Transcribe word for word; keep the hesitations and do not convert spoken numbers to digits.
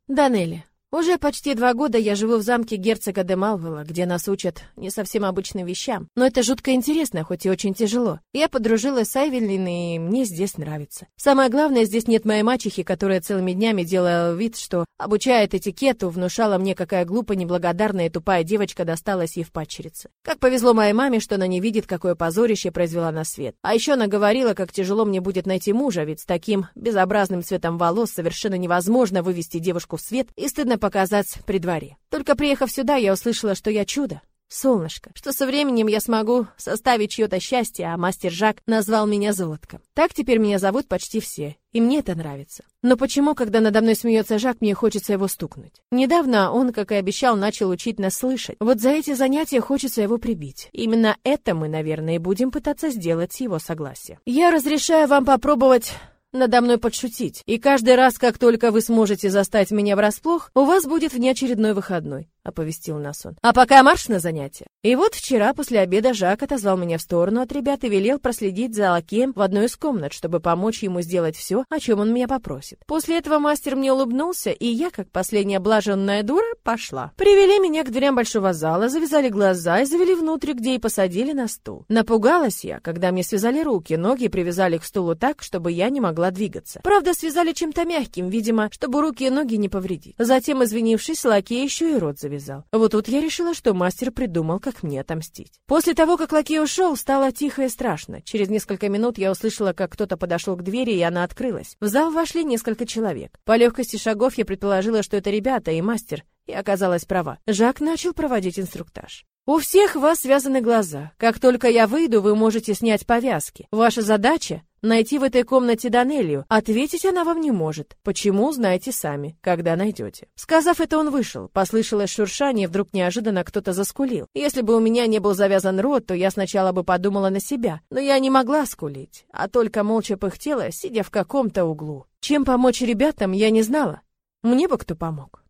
Данелли. Уже почти два года я живу в замке герцога де Малвелла, где нас учат не совсем обычным вещам. Но это жутко интересно, хоть и очень тяжело. Я подружилась с Айвелин, и мне здесь нравится. Самое главное, здесь нет моей мачехи, которая целыми днями делала вид, что обучает этикету, внушала мне, какая глупая, неблагодарная и тупая девочка досталась ей в падчерице. Как повезло моей маме, что она не видит, какое позорище произвела на свет. А еще она говорила, как тяжело мне будет найти мужа, ведь с таким безобразным цветом волос совершенно невозможно вывести девушку в свет и стыдно показать при дворе. Только приехав сюда, я услышала, что я чудо, солнышко, что со временем я смогу составить чье-то счастье, а мастер Жак назвал меня золотком. Так теперь меня зовут почти все, и мне это нравится. Но почему, когда надо мной смеется Жак, мне хочется его стукнуть? Недавно он, как и обещал, начал учить нас слышать. Вот за эти занятия хочется его прибить. Именно это мы, наверное, и будем пытаться сделать с его согласия. Я разрешаю вам попробовать надо мной подшутить. И каждый раз, как только вы сможете застать меня врасплох, у вас будет внеочередной выходной, оповестил нас он. А пока марш на занятия. И вот вчера после обеда Жак отозвал меня в сторону от ребят и велел проследить за лакеем в одной из комнат, чтобы помочь ему сделать все, о чем он меня попросит. После этого мастер мне улыбнулся, и я, как последняя блаженная дура, пошла. Привели меня к дверям большого зала, завязали глаза и завели внутрь, где и посадили на стул. Напугалась я, когда мне связали руки, ноги привязали к стулу так, чтобы я не могла двигаться. Правда, связали чем-то мягким, видимо, чтобы руки и ноги не повредить. Затем, извинившись, лакей еще и рот завязал. Вот тут я решила, что мастер придумал, как мне отомстить. После того, как лакей ушел, стало тихо и страшно. Через несколько минут я услышала, как кто-то подошел к двери, и она открылась. В зал вошли несколько человек. По легкости шагов я предположила, что это ребята и мастер, и оказалась права. Жак начал проводить инструктаж. У всех вас связаны глаза. Как только я выйду, вы можете снять повязки. Ваша задача — найти в этой комнате Данелию. Ответить она вам не может. Почему, знаете сами, когда найдете. Сказав это, он вышел. Послышалось шуршание, вдруг неожиданно кто-то заскулил. Если бы у меня не был завязан рот, то я сначала бы подумала на себя. Но я не могла скулить, а только молча пыхтела, сидя в каком-то углу. Чем помочь ребятам, я не знала. Мне бы кто помог.